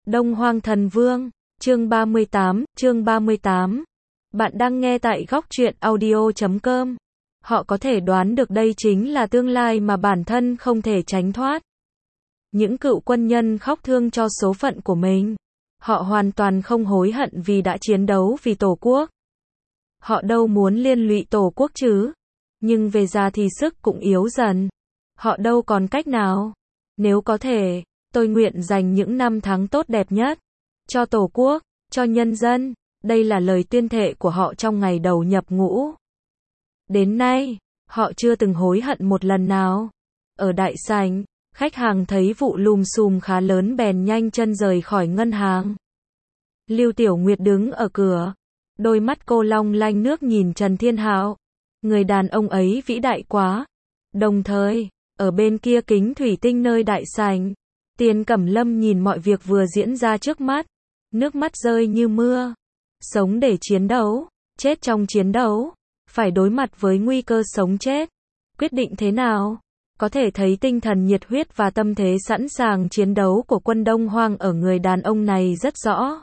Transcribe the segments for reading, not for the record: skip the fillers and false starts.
Đông Hoang Thần Vương, chương 38. Bạn đang nghe tại góc truyện audio.com. Họ có thể đoán được đây chính là tương lai mà bản thân không thể tránh thoát. Những cựu quân nhân khóc thương cho số phận của mình. Họ hoàn toàn không hối hận vì đã chiến đấu vì Tổ quốc. Họ đâu muốn liên lụy Tổ quốc chứ. Nhưng về già thì sức cũng yếu dần. Họ đâu còn cách nào. Nếu có thể, tôi nguyện dành những năm tháng tốt đẹp nhất cho Tổ quốc, cho nhân dân. Đây là lời tuyên thệ của họ trong ngày đầu nhập ngũ. Đến nay, họ chưa từng hối hận một lần nào. Ở đại sảnh, khách hàng thấy vụ lùm xùm khá lớn bèn nhanh chân rời khỏi ngân hàng. Lưu Tiểu Nguyệt đứng ở cửa, đôi mắt cô long lanh nước nhìn Trần Thiên Hạo. Người đàn ông ấy vĩ đại quá. Đồng thời, ở bên kia kính thủy tinh nơi đại sảnh, Tiền Cẩm Lâm nhìn mọi việc vừa diễn ra trước mắt, nước mắt rơi như mưa. Sống để chiến đấu, chết trong chiến đấu, phải đối mặt với nguy cơ sống chết. Quyết định thế nào? Có thể thấy tinh thần nhiệt huyết và tâm thế sẵn sàng chiến đấu của quân Đông Hoang ở người đàn ông này rất rõ.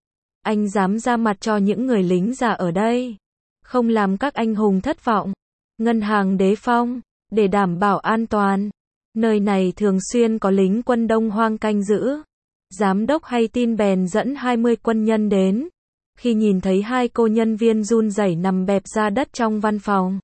Anh dám ra mặt cho những người lính già ở đây, không làm các anh hùng thất vọng. Ngân hàng Đế Phong, để đảm bảo an toàn, nơi này thường xuyên có lính quân Đông Hoang canh giữ. Giám đốc hay tin bèn dẫn 20 quân nhân đến. Khi nhìn thấy hai cô nhân viên run rẩy nằm bẹp ra đất trong văn phòng,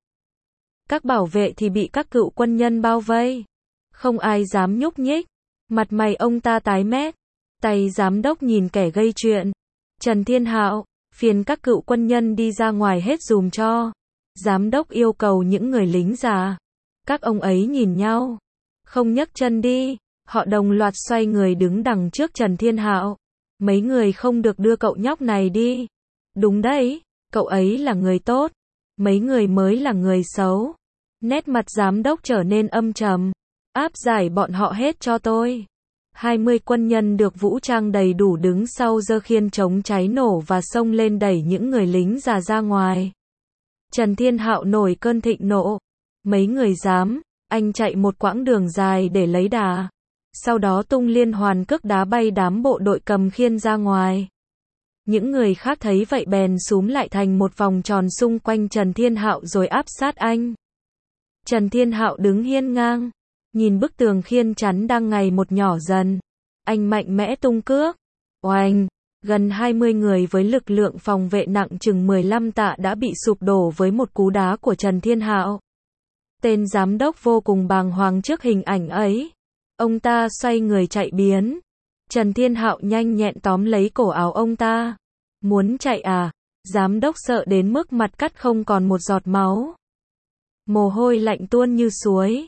các bảo vệ thì bị các cựu quân nhân bao vây. Không ai dám nhúc nhích. Mặt mày ông ta tái mét. Tay giám đốc nhìn kẻ gây chuyện. Trần Thiên Hạo, phiền các cựu quân nhân đi ra ngoài hết dùm cho. Giám đốc yêu cầu những người lính già. Các ông ấy nhìn nhau, không nhấc chân đi. Họ đồng loạt xoay người đứng đằng trước Trần Thiên Hạo. Mấy người không được đưa cậu nhóc này đi. Đúng đấy, cậu ấy là người tốt. Mấy người mới là người xấu. Nét mặt giám đốc trở nên âm trầm. Áp giải bọn họ hết cho tôi. 20 quân nhân được vũ trang đầy đủ đứng sau giơ khiên chống cháy nổ và xông lên đẩy những người lính già ra ngoài. Trần Thiên Hạo nổi cơn thịnh nộ. Mấy người dám, anh chạy một quãng đường dài để lấy đà. Sau đó tung liên hoàn cước đá bay đám bộ đội cầm khiên ra ngoài. Những người khác thấy vậy bèn xúm lại thành một vòng tròn xung quanh Trần Thiên Hạo rồi áp sát anh. Trần Thiên Hạo đứng hiên ngang, nhìn bức tường khiên chắn đang ngày một nhỏ dần. Anh mạnh mẽ tung cước. Oanh! Gần 20 người với lực lượng phòng vệ nặng chừng 15 tạ đã bị sụp đổ với một cú đá của Trần Thiên Hạo. Tên giám đốc vô cùng bàng hoàng trước hình ảnh ấy. Ông ta xoay người chạy biến. Trần Thiên Hạo nhanh nhẹn tóm lấy cổ áo ông ta. Muốn chạy à? Giám đốc sợ đến mức mặt cắt không còn một giọt máu. Mồ hôi lạnh tuôn như suối.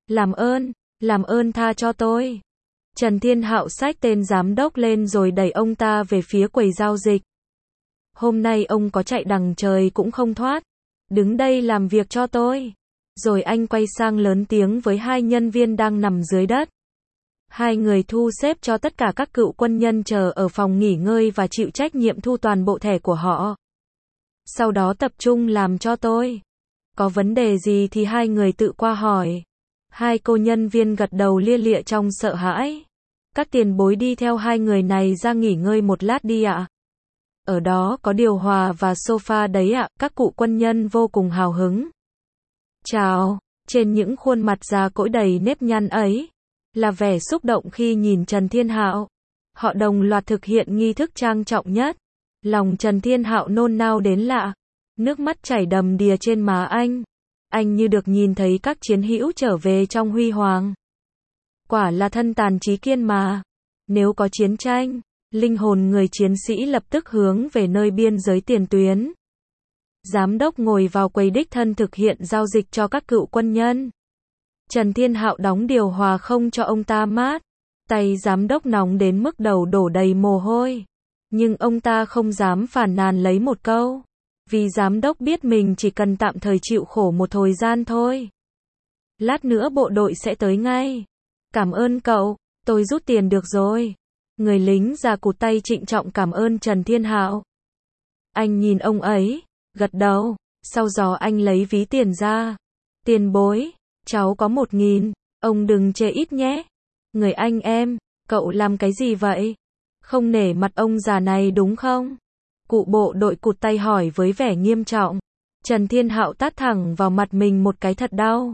Làm ơn tha cho tôi. Trần Thiên Hạo xách tên giám đốc lên rồi đẩy ông ta về phía quầy giao dịch. Hôm nay ông có chạy đằng trời cũng không thoát. Đứng đây làm việc cho tôi. Rồi anh quay sang lớn tiếng với hai nhân viên đang nằm dưới đất. Hai người thu xếp cho tất cả các cựu quân nhân chờ ở phòng nghỉ ngơi và chịu trách nhiệm thu toàn bộ thẻ của họ. Sau đó tập trung làm cho tôi. Có vấn đề gì thì hai người tự qua hỏi. Hai cô nhân viên gật đầu lia lịa trong sợ hãi. Các tiền bối đi theo hai người này ra nghỉ ngơi một lát đi ạ. Ở đó có điều hòa và sofa đấy ạ. Các cụ quân nhân vô cùng hào hứng. Chào, trên những khuôn mặt già cỗi đầy nếp nhăn ấy, là vẻ xúc động khi nhìn Trần Thiên Hạo. Họ đồng loạt thực hiện nghi thức trang trọng nhất. Lòng Trần Thiên Hạo nôn nao đến lạ. Nước mắt chảy đầm đìa trên má anh. Anh như được nhìn thấy các chiến hữu trở về trong huy hoàng. Quả là thân tàn trí kiên mà. Nếu có chiến tranh, linh hồn người chiến sĩ lập tức hướng về nơi biên giới tiền tuyến. Giám đốc ngồi vào quầy đích thân thực hiện giao dịch cho các cựu quân nhân. Trần Thiên Hạo đóng điều hòa không cho ông ta mát. Tay giám đốc nóng đến mức đầu đổ đầy mồ hôi. Nhưng ông ta không dám phàn nàn lấy một câu. Vì giám đốc biết mình chỉ cần tạm thời chịu khổ một thời gian thôi. Lát nữa bộ đội sẽ tới ngay. Cảm ơn cậu, tôi rút tiền được rồi. Người lính già cụt tay trịnh trọng cảm ơn Trần Thiên Hạo. Anh nhìn ông ấy, gật đầu. Sau đó anh lấy ví tiền ra. Tiền bối, cháu có 1.000, ông đừng chê ít nhé. Người anh em, cậu làm cái gì vậy? Không nể mặt ông già này đúng không? Cụ bộ đội cụt tay hỏi với vẻ nghiêm trọng. Trần Thiên Hạo tát thẳng vào mặt mình một cái thật đau.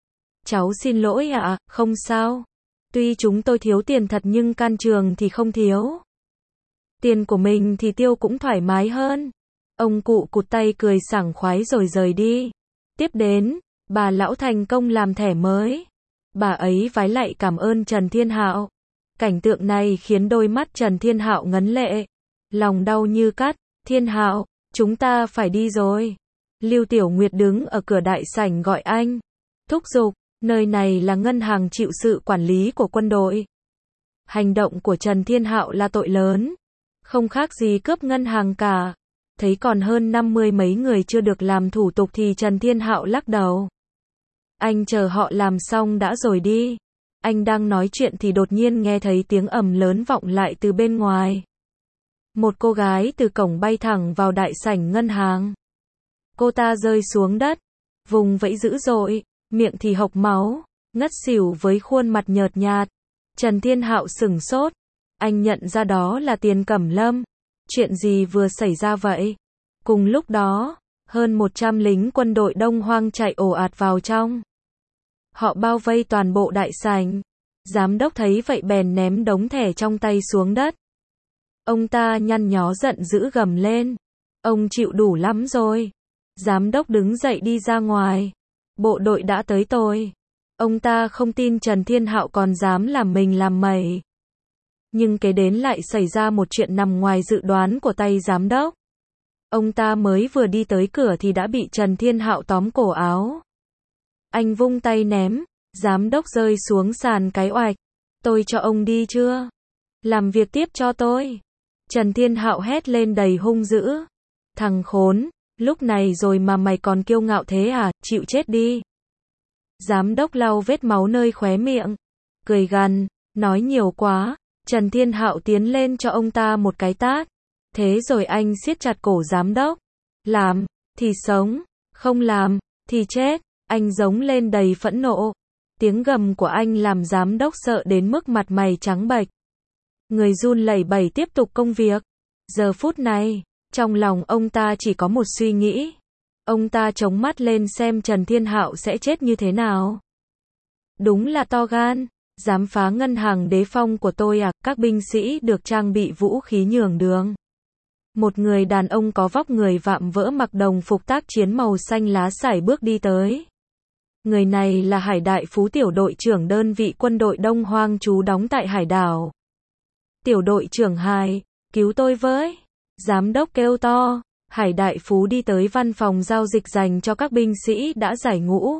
Cháu xin lỗi ạ, không sao. Tuy chúng tôi thiếu tiền thật nhưng can trường thì không thiếu. Tiền của mình thì tiêu cũng thoải mái hơn. Ông cụ cụt tay cười sảng khoái rồi rời đi. Tiếp đến, bà lão thành công làm thẻ mới. Bà ấy vái lạy cảm ơn Trần Thiên Hạo. Cảnh tượng này khiến đôi mắt Trần Thiên Hạo ngấn lệ. Lòng đau như cắt. Thiên Hạo, chúng ta phải đi rồi. Lưu Tiểu Nguyệt đứng ở cửa đại sảnh gọi anh. Thúc giục, nơi này là ngân hàng chịu sự quản lý của quân đội. Hành động của Trần Thiên Hạo là tội lớn. Không khác gì cướp ngân hàng cả. Thấy còn hơn 50 mấy người chưa được làm thủ tục thì Trần Thiên Hạo lắc đầu. Anh chờ họ làm xong đã rồi đi. Anh đang nói chuyện thì đột nhiên nghe thấy tiếng ầm lớn vọng lại từ bên ngoài. Một cô gái từ cổng bay thẳng vào đại sảnh ngân hàng. Cô ta rơi xuống đất, vùng vẫy dữ dội, miệng thì hộc máu, ngất xỉu với khuôn mặt nhợt nhạt. Trần Thiên Hạo sửng sốt. Anh nhận ra đó là Tiền Cẩm Lâm. Chuyện gì vừa xảy ra vậy? Cùng lúc đó, hơn 100 lính quân đội Đông Hoang chạy ồ ạt vào trong. Họ bao vây toàn bộ đại sảnh. Giám đốc thấy vậy bèn ném đống thẻ trong tay xuống đất. Ông ta nhăn nhó giận dữ gầm lên. Ông chịu đủ lắm rồi. Giám đốc đứng dậy đi ra ngoài. Bộ đội đã tới tôi. Ông ta không tin Trần Thiên Hạo còn dám làm mình làm mẩy. Nhưng kế đến lại xảy ra một chuyện nằm ngoài dự đoán của tay giám đốc. Ông ta mới vừa đi tới cửa thì đã bị Trần Thiên Hạo tóm cổ áo. Anh vung tay ném, giám đốc rơi xuống sàn cái oạch. Tôi cho ông đi chưa? Làm việc tiếp cho tôi. Trần Thiên Hạo hét lên đầy hung dữ. Thằng khốn, lúc này rồi mà mày còn kiêu ngạo thế à, chịu chết đi. Giám đốc lau vết máu nơi khóe miệng. Cười gằn, nói nhiều quá. Trần Thiên Hạo tiến lên cho ông ta một cái tát. Thế rồi anh siết chặt cổ giám đốc. Làm, thì sống. Không làm, thì chết. Anh giống lên đầy phẫn nộ. Tiếng gầm của anh làm giám đốc sợ đến mức mặt mày trắng bệch. Người run lẩy bẩy tiếp tục công việc. Giờ phút này, trong lòng ông ta chỉ có một suy nghĩ. Ông ta chống mắt lên xem Trần Thiên Hạo sẽ chết như thế nào. Đúng là to gan. Dám phá ngân hàng Đế Phong của tôi à? Các binh sĩ được trang bị vũ khí nhường đường. Một người đàn ông có vóc người vạm vỡ mặc đồng phục tác chiến màu xanh lá sải bước đi tới. Người này là Hải Đại Phú, tiểu đội trưởng đơn vị quân đội Đông Hoang trú đóng tại Hải đảo. Tiểu đội trưởng Hải, cứu tôi với. Giám đốc kêu to. Hải Đại Phú đi tới văn phòng giao dịch dành cho các binh sĩ đã giải ngũ.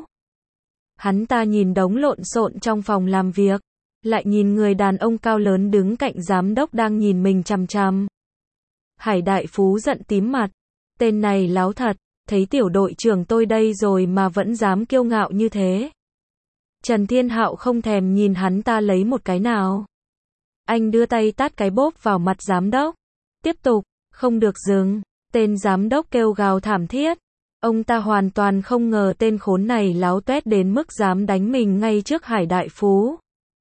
Hắn ta nhìn đống lộn xộn trong phòng làm việc, lại nhìn người đàn ông cao lớn đứng cạnh giám đốc đang nhìn mình chằm chằm. Hải Đại Phú giận tím mặt. Tên này láo thật, thấy tiểu đội trưởng tôi đây rồi mà vẫn dám kiêu ngạo như thế. Trần Thiên Hạo không thèm nhìn hắn ta lấy một cái nào. Anh đưa tay tát cái bốp vào mặt giám đốc. Tiếp tục, không được dừng. Tên giám đốc kêu gào thảm thiết. Ông ta hoàn toàn không ngờ tên khốn này láo tuét đến mức dám đánh mình ngay trước Hải Đại Phú.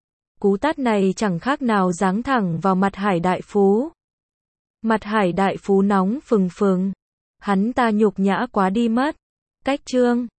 Cú tát này chẳng khác nào giáng thẳng vào mặt Hải Đại Phú. Mặt Hải Đại Phú nóng phừng phừng. Hắn ta nhục nhã quá đi mất. Cách chương